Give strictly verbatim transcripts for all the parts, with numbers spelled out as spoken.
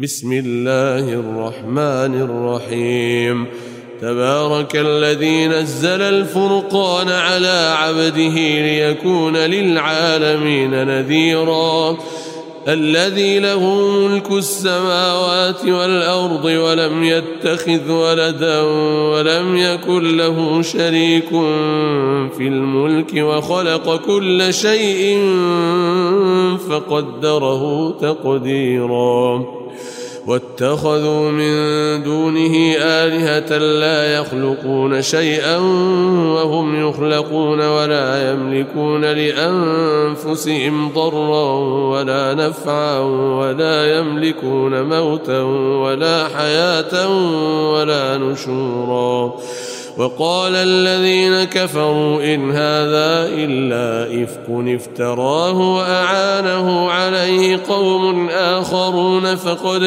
بسم الله الرحمن الرحيم. تبارك الذي نزل الفرقان على عبده ليكون للعالمين نذيرا. الذي له ملك السماوات والأرض ولم يتخذ ولدا ولم يكن له شريك في الملك وخلق كل شيء فقدره تقديرا. واتخذوا من دونه آلهة لا يخلقون شيئا وهم يخلقون ولا يملكون لأنفسهم ضرا ولا نفعا ولا يملكون موتا ولا حياة ولا نشورا. وقال الذين كفروا إن هذا إلا إفك افتراه وأعانه عليه قوم آخرون فقد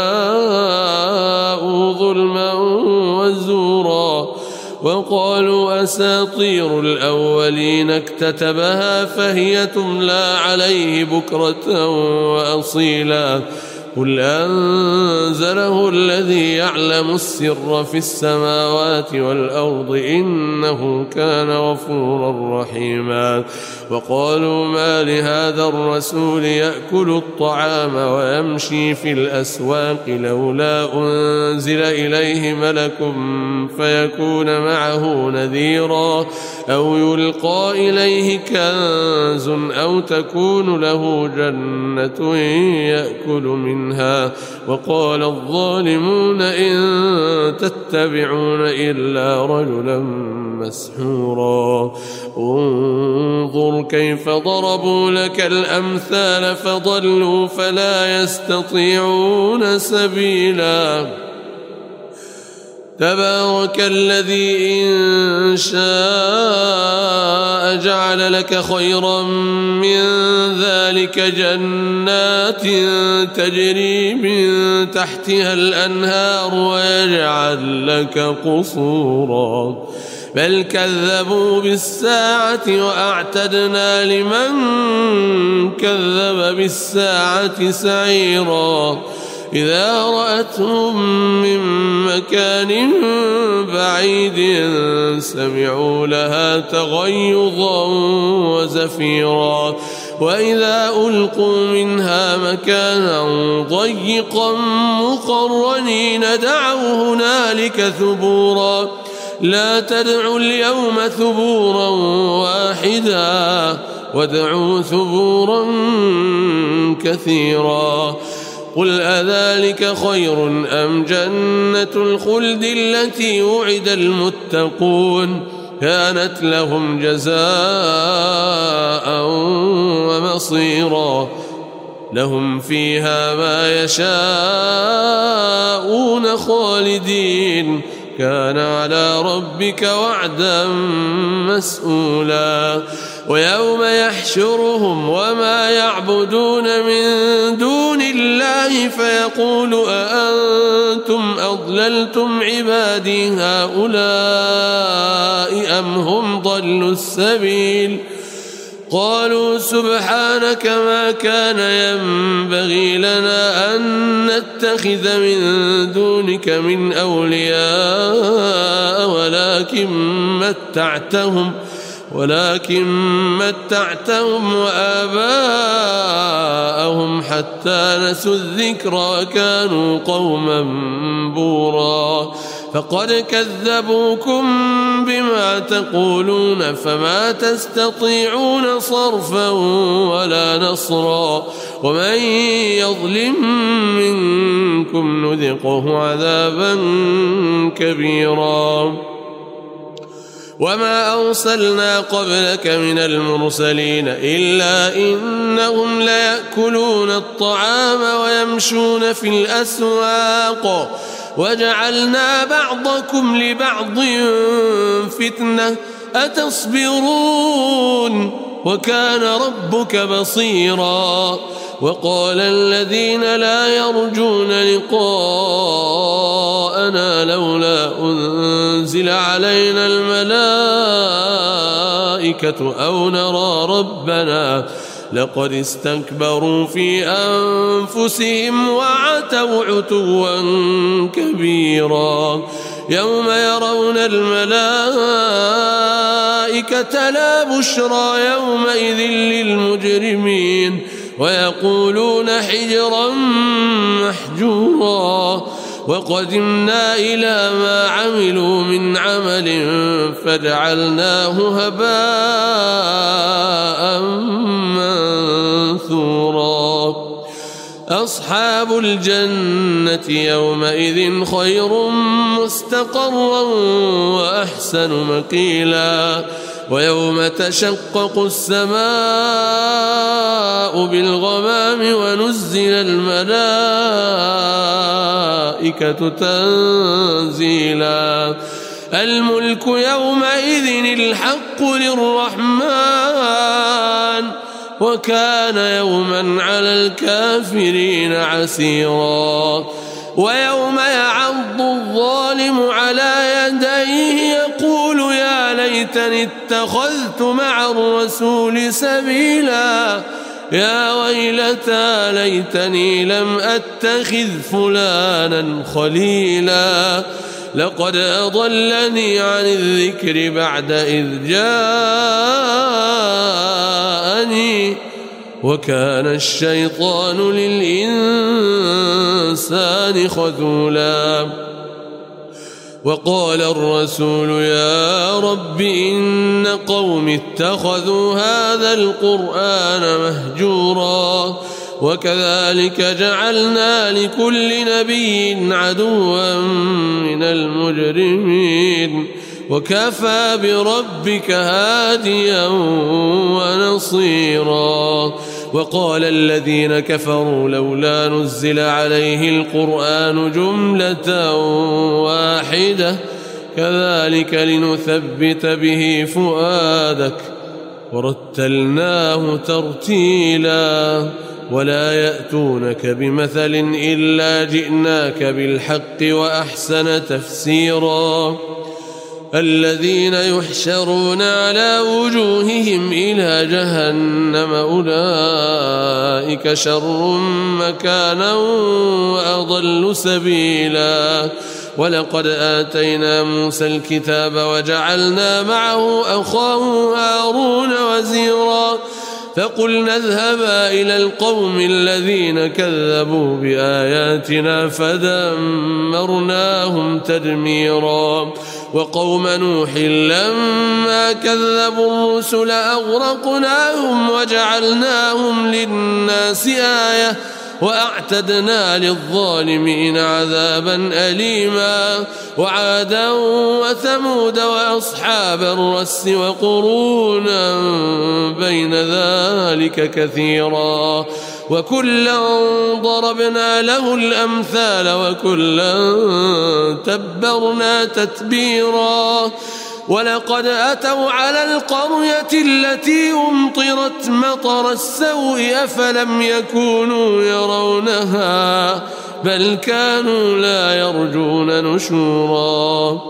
جاءوا ظلما وزورا. وقالوا أساطير الأولين اكتتبها فهي تملى عليه بكرة وأصيلا. قل أنزله الذي يعلم السر في السماوات والأرض إنه كان غفورا رحيما. وقالوا ما لهذا الرسول يأكل الطعام ويمشي في الأسواق لولا أنزل إليه ملك فيكون معه نذيرا أو يلقى إليه كنز أو تكون له جنة يأكل منها. وقال الظالمون إن تتبعون إلا رجلا مسحورا. انظر كيف ضربوا لك الأمثال فضلوا فلا يستطيعون سبيلا. تبارك الذي إن شاء جعل لك خيرا من ذلك جنات تجري من تحتها الأنهار ويجعل لك قصورا. بل كذبوا بالساعة وأعتدنا لمن كذب بالساعة سعيرا. إذا رأتهم من مكان بعيد سمعوا لها تغيظا وزفيرا. وإذا ألقوا منها مكانا ضيقا مقرنين دعوا هنالك ثبورا. لا تدعوا اليوم ثبورا واحدا وادعوا ثبورا كثيرا. قل أذلك خير أم جنة الخلد التي وعد المتقون كانت لهم جزاء ومصيرا. لهم فيها ما يشاءون خالدين كان على ربك وعدا مسؤولا. ويوم يحشرهم وما يعبدون من دون الله فيقول أأنتم أضللتم عبادي هؤلاء أم هم ضلوا السبيل. قالوا سبحانك ما كان ينبغي لنا أن نتخذ من دونك من أولياء ولكن متعتهم ولكن متعتهم وآباءهم حتى نسوا الذكر وكانوا قوما بورا. فقد كذبوكم بما تقولون فما تستطيعون صرفا ولا نصرا. ومن يظلم منكم نذقه عذابا كبيرا. وما أرسلنا قبلك من المرسلين إلا إنهم ليأكلون الطعام ويمشون في الأسواق وجعلنا بعضكم لبعض فتنة أتصبرون وكان ربك بصيرا. وقال الذين لا يرجون لقاءنا لولا أنزل علينا الملائكة أو نرى ربنا لقد استكبروا في أنفسهم وعتوا عتوا كبيرا يوم يرون الملائكة لا بشرى يومئذ للمجرمين ويقولون حجرا محجورا وقدمنا إلى ما عملوا من عمل فجعلناه هباء منثورا أصحاب الجنة يومئذ خير مستقرا وأحسن مقيلا ويوم تشقق السماء بالغمام ونزل الملائكة تنزيلا الملك يومئذ الحق للرحمن وكان يوما على الكافرين عسيرا ويوم يعض الظالم على يديه يقول يا ليتني اتخذت مع الرسول سبيلا يا ويلتى ليتني لم أتخذ فلانا خليلا لقد أضلني عن الذكر بعد إذ جاءني وكان الشيطان للإنسان خذولا وقال الرسول يا رب إن قوم اتخذوا هذا القرآن مهجورا وكذلك جعلنا لكل نبي عدوا من المجرمين وكفى بربك هاديا ونصيرا وقال الذين كفروا لولا نزل عليه القرآن جملة واحدة كذلك لنثبت به فؤادك ورتلناه ترتيلا ولا يأتونك بمثل إلا جئناك بالحق وأحسن تفسيرا الذين يحشرون على وجوههم إلى جهنم أولئك شر مكانا وأضل سبيلا ولقد آتينا موسى الكتاب وجعلنا معه أخاه هارون وزيرا فقلنا اذهبا إلى القوم الذين كذبوا بآياتنا فدمرناهم تدميرا وقوم نوح لما كذبوا الرسل أغرقناهم وجعلناهم للناس آية وأعتدنا للظالمين عذابا أليما وعادا وثمود وأصحاب الرس وقرونا بين ذلك كثيرا وكلا ضربنا له الأمثال وكلا تبرنا تتبيرا ولقد أتوا على القرية التي أمطرت مطر السوء أفلم يكونوا يرونها بل كانوا لا يرجون نشورا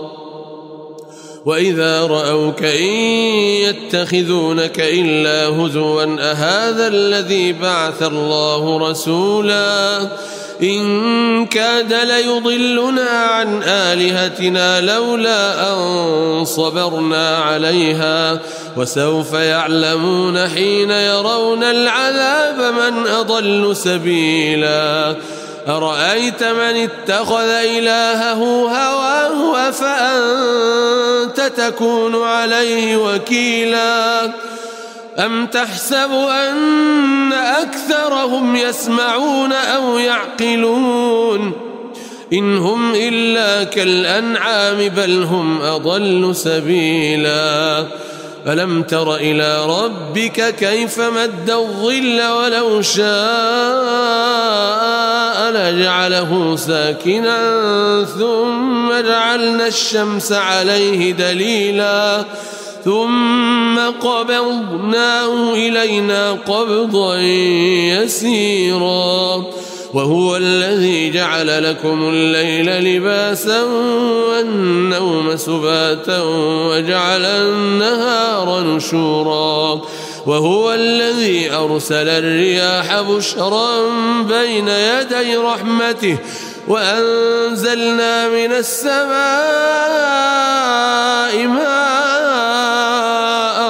وإذا رأوك إن يتخذونك إلا هزوا أهذا الذي بعث الله رسولا إن كاد ليضلنا عن آلهتنا لولا أن صبرنا عليها وسوف يعلمون حين يرون العذاب من أضل سبيلا أرأيت من اتخذ إلهه هواه أفأنت تكون عليه وكيلا أم تحسب أن أكثرهم يسمعون أو يعقلون إن هم إلا كالأنعام بل هم أضل سبيلا ألم تر إلى ربك كيف مد الظل ولو شاء لجعله ساكنا ثم جعلنا الشمس عليه دليلا ثم قبضناه إلينا قبضا يسيرا وهو الذي جعل لكم الليل لباسا والنوم سباتا وجعل النهار نشورا وهو الذي أرسل الرياح بشرا بين يدي رحمته وأنزلنا من السماء ماء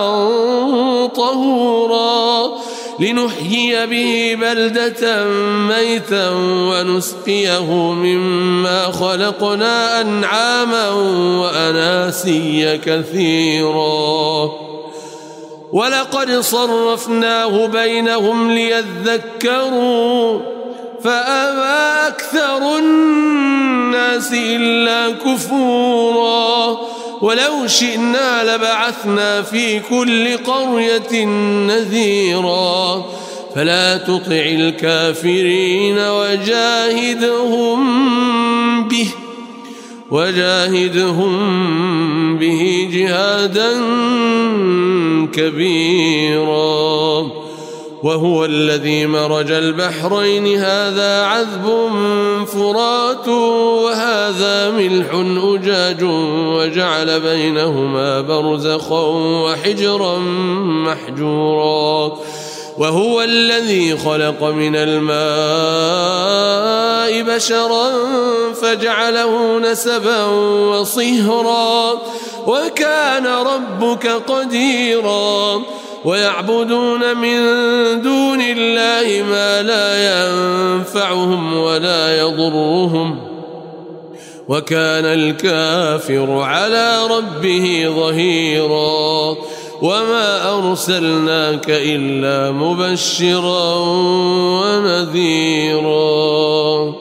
طهورا لنحيي به بلدة ميتا ونسقيه مما خلقنا أنعاما وأناسيا كثيرا ولقد صرفناه بينهم ليذكروا فأبى أكثر الناس إلا كفورا ولو شئنا لبعثنا في كل قرية نذيرا فلا تطع الكافرين وجاهدهم به وجاهدهم به جهادا كبيرا وهو الذي مرج البحرين هذا عذب فرات وهذا ملح أجاج وجعل بينهما برزخا وحجرا محجورا وهو الذي خلق من الماء بشرا فجعله نسبا وصهرا وكان ربك قديرا ويعبدون من دون الله ما لا ينفعهم ولا يضرهم وكان الكافر على ربه ظهيرا وما أرسلناك إلا مبشرا ونذيرا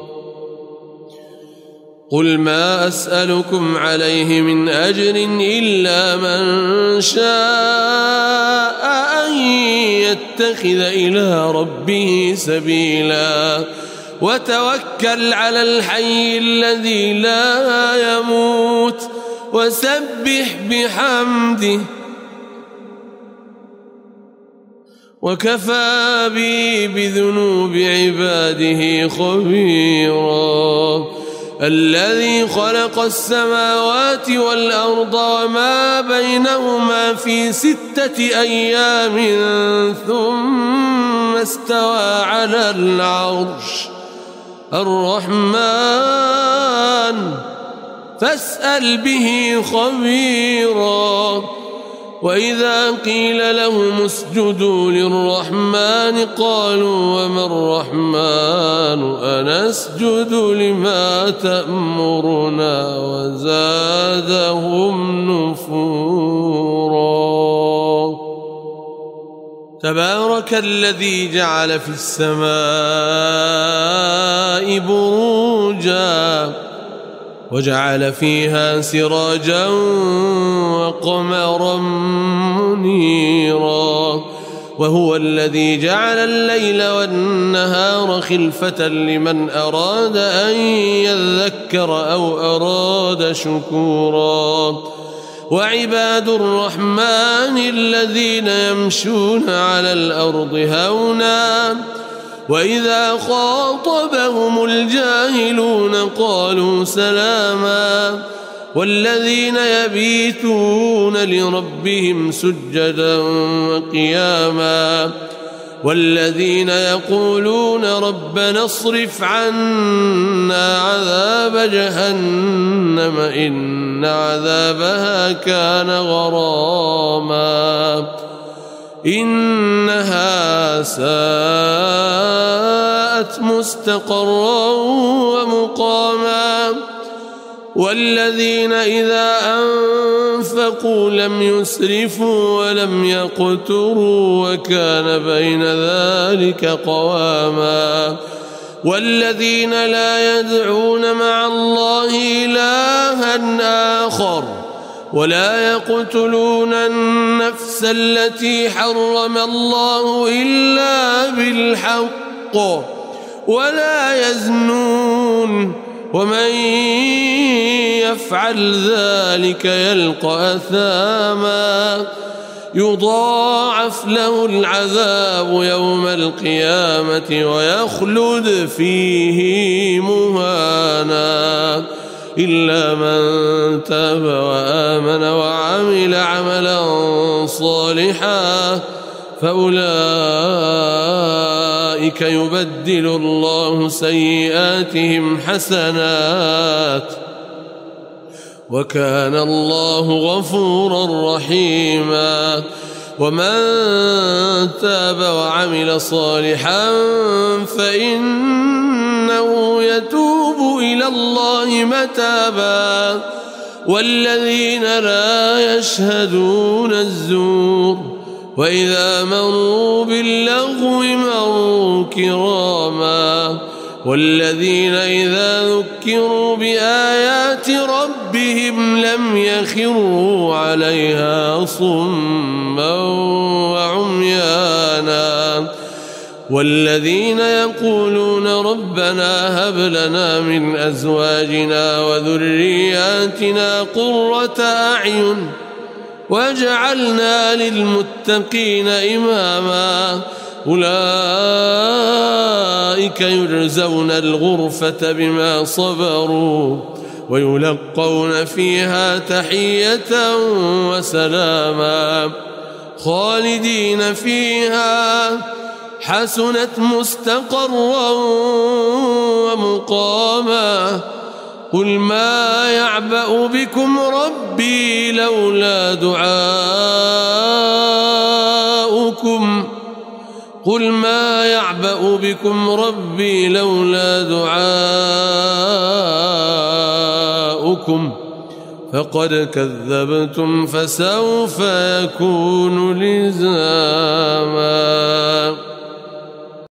قل ما أسألكم عليه من أجر إلا من شاء أن يتخذ إلى ربه سبيلا وتوكل على الحي الذي لا يموت وسبح بحمده وكفى بي بذنوب عباده خبيرا الذي خلق السماوات والأرض وما بينهما في ستة أيام ثم استوى على العرش الرحمن فاسأل به خبيرا وإذا قيل لهم اسجدوا للرحمن قالوا وما الرحمن أنسجد لما تأمرنا وزادهم نفورا تبارك الذي جعل في السماء بروجا وجعل فيها سراجا وقمرا منيرا وهو الذي جعل الليل والنهار خلفة لمن أراد أن يذكر أو أراد شكورا وعباد الرحمن الذين يمشون على الأرض هونا وإذا خاطبهم الجاهلون قالوا سلاما والذين يبيتون لربهم سجدا وقياما والذين يقولون ربنا اصرف عنا عذاب جهنم إن عذابها كان غراما إنها ساءت مستقرا ومقاما والذين إذا أنفقوا لم يسرفوا ولم يقتروا وكان بين ذلك قواما والذين لا يدعون مع الله إلها آخر ولا يقتلون النفس التي حرم الله إلا بالحق ولا يزنون ومن يفعل ذلك يلقى أثاما يضاعف له العذاب يوم القيامة ويخلد فيه مهانا إلا من تاب وآمن وعمل عملا صالحا فأولئك يبدل الله سيئاتهم حسنات وكان الله غفورا رحيما. ومن تاب وعمل صالحا فإنه يتوب إلى الله متابا والذين لا يشهدون الزور وإذا مروا باللغو مروا كراما والذين إذا ذكروا بآيات ربهم لم يخروا عليها صما وعميانا والذين يقولون ربنا هب لنا من أزواجنا وذرياتنا قرة أعين واجعلنا للمتقين إماما أولئك يجزون الغرفة بما صبروا ويلقون فيها تحية وسلاما خالدين فيها حسنت مستقرا ومقاما. قل ما يعبأ بكم ربي لولا دعاؤكم قل ما يعبأ بكم ربي لولا دعاؤكم فقد كذبتم فسوف يكون لزاما.